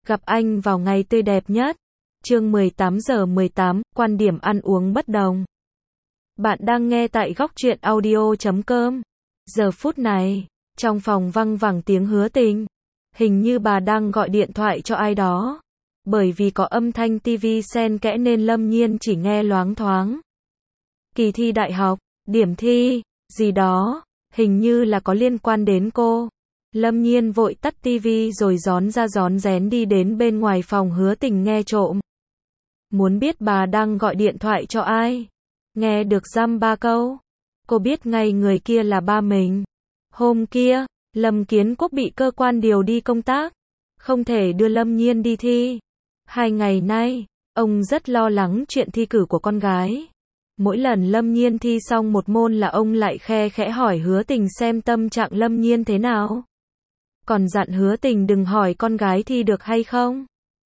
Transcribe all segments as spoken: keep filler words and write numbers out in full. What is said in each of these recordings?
Gặp anh vào ngày tươi đẹp nhất. Chương mười tám giờ mười tám, quan điểm ăn uống bất đồng. Bạn đang nghe tại góc truyện audio chấm com. Giờ phút này, trong phòng văng vẳng tiếng Hứa Tình. Hình như bà đang gọi điện thoại cho ai đó. Bởi vì có âm thanh tivi xen kẽ nên Lâm Nhiên chỉ nghe loáng thoáng. Kỳ thi đại học, điểm thi, gì đó, hình như là có liên quan đến cô. Lâm Nhiên vội tắt tivi rồi rón ra rón rén đi đến bên ngoài phòng Hứa Tình nghe trộm. Muốn biết bà đang gọi điện thoại cho ai? Nghe được dăm ba câu. Cô biết ngay người kia là ba mình. Hôm kia, Lâm Kiến Quốc bị cơ quan điều đi công tác. Không thể đưa Lâm Nhiên đi thi. Hai ngày nay, ông rất lo lắng chuyện thi cử của con gái. Mỗi lần Lâm Nhiên thi xong một môn là ông lại khe khẽ hỏi Hứa Tình xem tâm trạng Lâm Nhiên thế nào. Còn dặn Hứa Tình đừng hỏi con gái thi được hay không.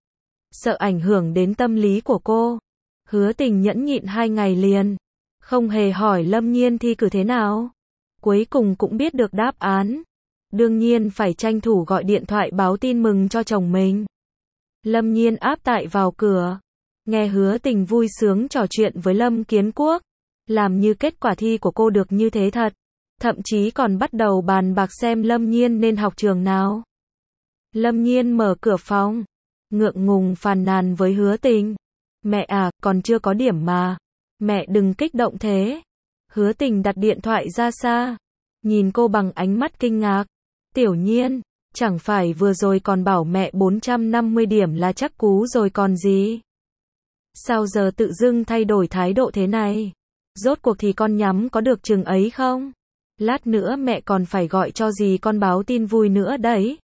Sợ ảnh hưởng đến tâm lý của cô. Hứa Tình nhẫn nhịn hai ngày liền. Không hề hỏi Lâm Nhiên thi cử thế nào. Cuối cùng cũng biết được đáp án. Đương nhiên phải tranh thủ gọi điện thoại báo tin mừng cho chồng mình. Lâm Nhiên áp tại vào cửa. Nghe Hứa Tình vui sướng trò chuyện với Lâm Kiến Quốc. Làm như kết quả thi của cô được như thế thật. Thậm chí còn bắt đầu bàn bạc xem Lâm Nhiên nên học trường nào. Lâm Nhiên mở cửa phòng. Ngượng ngùng phàn nàn với Hứa Tình. Mẹ à, còn chưa có điểm mà. Mẹ đừng kích động thế. Hứa Tình đặt điện thoại ra xa. Nhìn cô bằng ánh mắt kinh ngạc. Tiểu Nhiên, chẳng phải vừa rồi còn bảo mẹ bốn trăm năm mươi điểm là chắc cú rồi còn gì. Sao giờ tự dưng thay đổi thái độ thế này? Rốt cuộc thì con nhắm có được chừng ấy không? Lát nữa mẹ còn phải gọi cho dì con báo tin vui nữa đấy.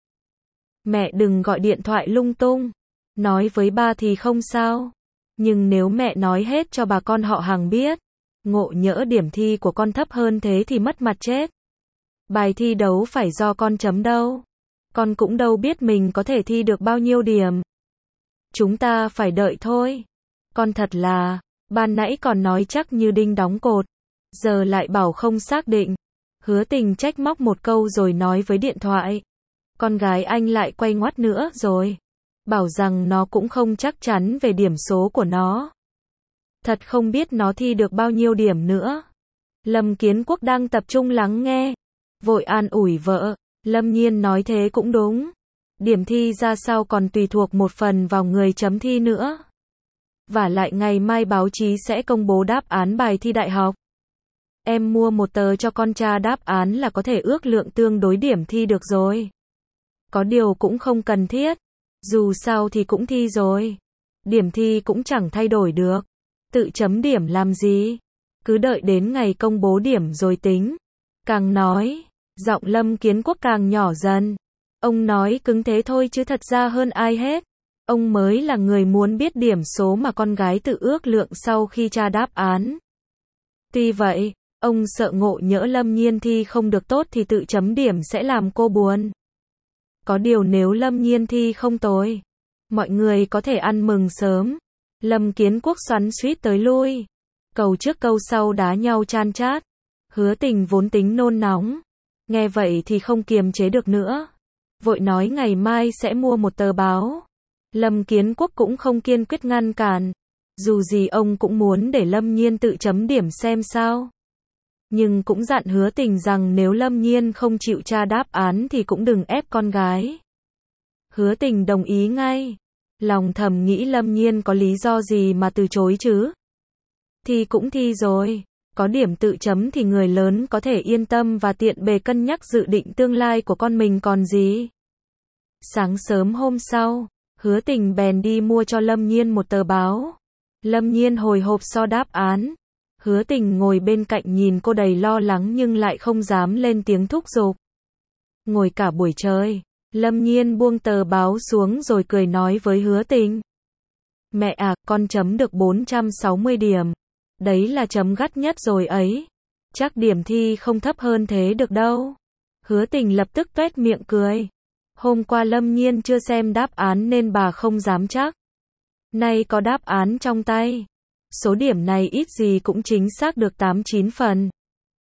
Mẹ đừng gọi điện thoại lung tung. Nói với ba thì không sao. Nhưng nếu mẹ nói hết cho bà con họ hàng biết, ngộ nhỡ điểm thi của con thấp hơn thế thì mất mặt chết. Bài thi đấu phải do con chấm đâu. Con cũng đâu biết mình có thể thi được bao nhiêu điểm. Chúng ta phải đợi thôi. Con thật là, ban nãy còn nói chắc như đinh đóng cột. Giờ lại bảo không xác định. Hứa Tình trách móc một câu rồi nói với điện thoại. Con gái anh lại quay ngoắt nữa rồi. Bảo rằng nó cũng không chắc chắn về điểm số của nó. Thật không biết nó thi được bao nhiêu điểm nữa. Lâm Kiến Quốc đang tập trung lắng nghe. Vội an ủi vợ. Lâm Nhiên nói thế cũng đúng. Điểm thi ra sao còn tùy thuộc một phần vào người chấm thi nữa. Vả lại ngày mai báo chí sẽ công bố đáp án bài thi đại học. Em mua một tờ cho con tra đáp án là có thể ước lượng tương đối điểm thi được rồi. Có điều cũng không cần thiết. Dù sao thì cũng thi rồi. Điểm thi cũng chẳng thay đổi được. Tự chấm điểm làm gì? Cứ đợi đến ngày công bố điểm rồi tính. Càng nói, giọng Lâm Kiến Quốc càng nhỏ dần. Ông nói cứng thế thôi chứ thật ra hơn ai hết. Ông mới là người muốn biết điểm số mà con gái tự ước lượng sau khi tra đáp án. Tuy vậy, ông sợ ngộ nhỡ Lâm Nhiên thi không được tốt thì tự chấm điểm sẽ làm cô buồn. Có điều nếu Lâm Nhiên thi không tồi, mọi người có thể ăn mừng sớm. Lâm Kiến Quốc xoắn xuýt tới lui. Câu trước câu sau đá nhau chan chát. Hứa Tình vốn tính nôn nóng. Nghe vậy thì không kiềm chế được nữa. Vội nói ngày mai sẽ mua một tờ báo. Lâm Kiến Quốc cũng không kiên quyết ngăn cản. Dù gì ông cũng muốn để Lâm Nhiên tự chấm điểm xem sao. Nhưng cũng dặn Hứa Tình rằng nếu Lâm Nhiên không chịu tra đáp án thì cũng đừng ép con gái. Hứa Tình đồng ý ngay. Lòng thầm nghĩ Lâm Nhiên có lý do gì mà từ chối chứ. Thi cũng thi rồi. Có điểm tự chấm thì người lớn có thể yên tâm và tiện bề cân nhắc dự định tương lai của con mình còn gì. Sáng sớm hôm sau, Hứa Tình bèn đi mua cho Lâm Nhiên một tờ báo. Lâm Nhiên hồi hộp so đáp án. Hứa Tình ngồi bên cạnh nhìn cô đầy lo lắng nhưng lại không dám lên tiếng thúc giục. Ngồi cả buổi trời, Lâm Nhiên buông tờ báo xuống rồi cười nói với Hứa Tình. Mẹ à, con chấm được bốn trăm sáu mươi điểm. Đấy là chấm gắt nhất rồi ấy. Chắc điểm thi không thấp hơn thế được đâu. Hứa Tình lập tức tuét miệng cười. Hôm qua Lâm Nhiên chưa xem đáp án nên bà không dám chắc. Nay có đáp án trong tay. Số điểm này ít gì cũng chính xác được tám chín phần.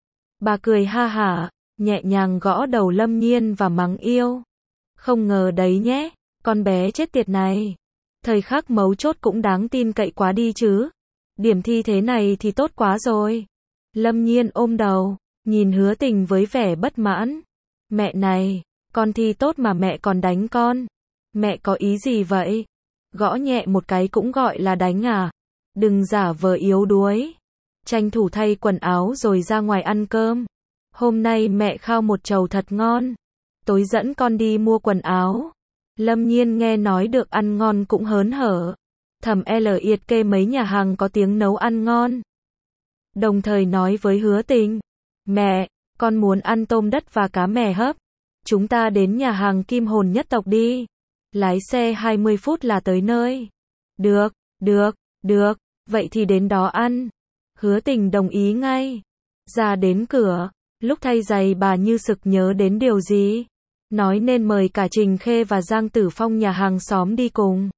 Bà cười ha hả, nhẹ nhàng gõ đầu Lâm Nhiên và mắng yêu. Không ngờ đấy nhé, Con bé chết tiệt này. Thời khắc mấu chốt cũng đáng tin cậy quá đi chứ. Điểm thi thế này thì tốt quá rồi. Lâm Nhiên ôm đầu, nhìn Hứa Tình với vẻ bất mãn. Mẹ này, con thi tốt mà mẹ còn đánh con. Mẹ có ý gì vậy? Gõ nhẹ một cái cũng gọi là đánh à? Đừng giả vờ yếu đuối. Tranh thủ thay quần áo rồi ra ngoài ăn cơm. Hôm nay mẹ khao một chầu thật ngon. Tối dẫn con đi mua quần áo. Lâm Nhiên nghe nói được ăn ngon cũng hớn hở. Thầm liệt kê mấy nhà hàng có tiếng nấu ăn ngon. Đồng thời nói với Hứa Tình. Mẹ, con muốn ăn tôm đất và cá mè hấp. Chúng ta đến nhà hàng Kim Hồn Nhất Tộc đi. Lái xe hai mươi phút là tới nơi. Được, được, được, vậy thì đến đó ăn. Hứa Tình đồng ý ngay. Ra đến cửa, lúc thay giày bà như sực nhớ đến điều gì. Nói nên mời cả Trình Khê và Giang Tử Phong nhà hàng xóm đi cùng.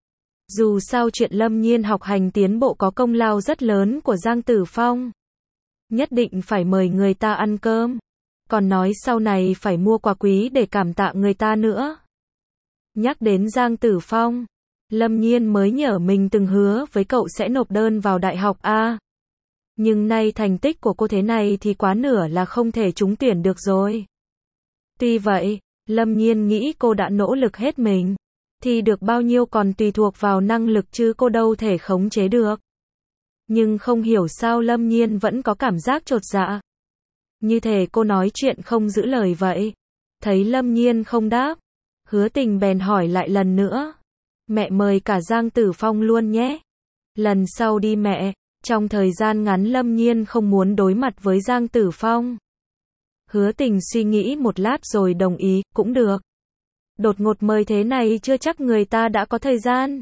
Dù sao chuyện Lâm Nhiên học hành tiến bộ có công lao rất lớn của Giang Tử Phong. Nhất định phải mời người ta ăn cơm. Còn nói sau này phải mua quà quý để cảm tạ người ta nữa. Nhắc đến Giang Tử Phong, Lâm Nhiên mới nhớ mình từng hứa với cậu sẽ nộp đơn vào đại học A. Nhưng nay thành tích của cô thế này thì quá nửa là không thể trúng tuyển được rồi. Tuy vậy, Lâm Nhiên nghĩ cô đã nỗ lực hết mình. Thì được bao nhiêu còn tùy thuộc vào năng lực chứ cô đâu thể khống chế được. Nhưng không hiểu sao Lâm Nhiên vẫn có cảm giác chột dạ. Như thể cô nói chuyện không giữ lời vậy. Thấy Lâm Nhiên không đáp, Hứa Tình bèn hỏi lại lần nữa. Mẹ mời cả Giang Tử Phong luôn nhé. Lần sau đi mẹ. Trong thời gian ngắn Lâm Nhiên không muốn đối mặt với Giang Tử Phong. Hứa Tình suy nghĩ một lát rồi đồng ý, cũng được. Đột ngột mời thế này chưa chắc người ta đã có thời gian.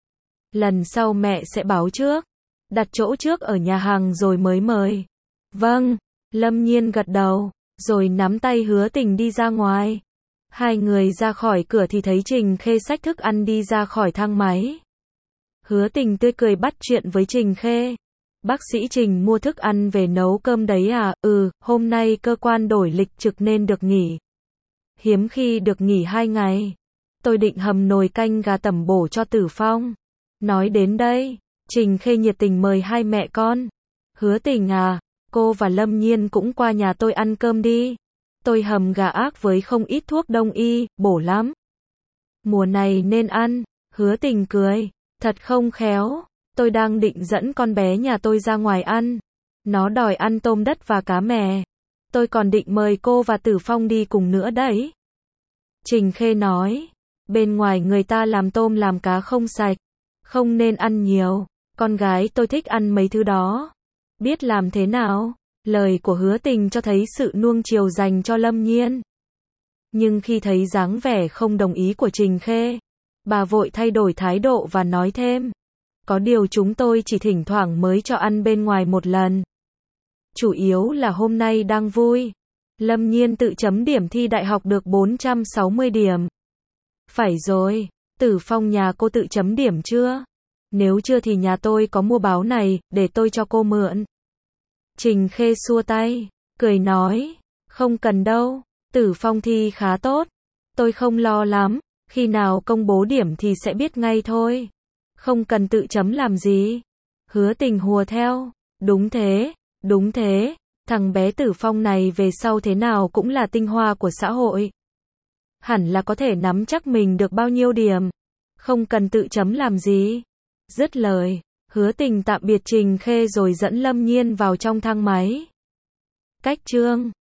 Lần sau mẹ sẽ báo trước. Đặt chỗ trước ở nhà hàng rồi mới mời. Vâng, Lâm Nhiên gật đầu, rồi nắm tay Hứa Tình đi ra ngoài. Hai người ra khỏi cửa thì thấy Trình Khê xách thức ăn đi ra khỏi thang máy. Hứa Tình tươi cười bắt chuyện với Trình Khê. Bác sĩ Trình mua thức ăn về nấu cơm đấy à? Ừ, hôm nay cơ quan đổi lịch trực nên được nghỉ. Hiếm khi được nghỉ hai ngày. Tôi định hầm nồi canh gà tẩm bổ cho Tử Phong. Nói đến đây, Trình Khê nhiệt tình mời hai mẹ con. Hứa Tình à, cô và Lâm Nhiên cũng qua nhà tôi ăn cơm đi. Tôi hầm gà ác với không ít thuốc đông y, bổ lắm. Mùa này nên ăn. Hứa Tình cười. Thật không khéo. Tôi đang định dẫn con bé nhà tôi ra ngoài ăn. Nó đòi ăn tôm đất và cá mè. Tôi còn định mời cô và Tử Phong đi cùng nữa đấy. Trình Khê nói. Bên ngoài người ta làm tôm làm cá không sạch. Không nên ăn nhiều. Con gái tôi thích ăn mấy thứ đó. Biết làm thế nào? Lời của Hứa Tình cho thấy sự nuông chiều dành cho Lâm Nhiên. Nhưng khi thấy dáng vẻ không đồng ý của Trình Khê, bà vội thay đổi thái độ và nói thêm. Có điều chúng tôi chỉ thỉnh thoảng mới cho ăn bên ngoài một lần. Chủ yếu là hôm nay đang vui. Lâm Nhiên tự chấm điểm thi đại học được bốn trăm sáu mươi điểm. Phải rồi, Tử Phong nhà cô tự chấm điểm chưa? Nếu chưa thì nhà tôi có mua báo này, để tôi cho cô mượn. Trình Khê xua tay, cười nói. Không cần đâu, Tử Phong thi khá tốt. Tôi không lo lắm, khi nào công bố điểm thì sẽ biết ngay thôi. Không cần tự chấm làm gì. Hứa Tình hùa theo. Đúng thế, đúng thế. Thằng bé Tử Phong này về sau thế nào cũng là tinh hoa của xã hội. Hẳn là có thể nắm chắc mình được bao nhiêu điểm. Không cần tự chấm làm gì. Dứt lời, Hứa Tình tạm biệt Trình Khê rồi dẫn Lâm Nhiên vào trong thang máy. Cách chương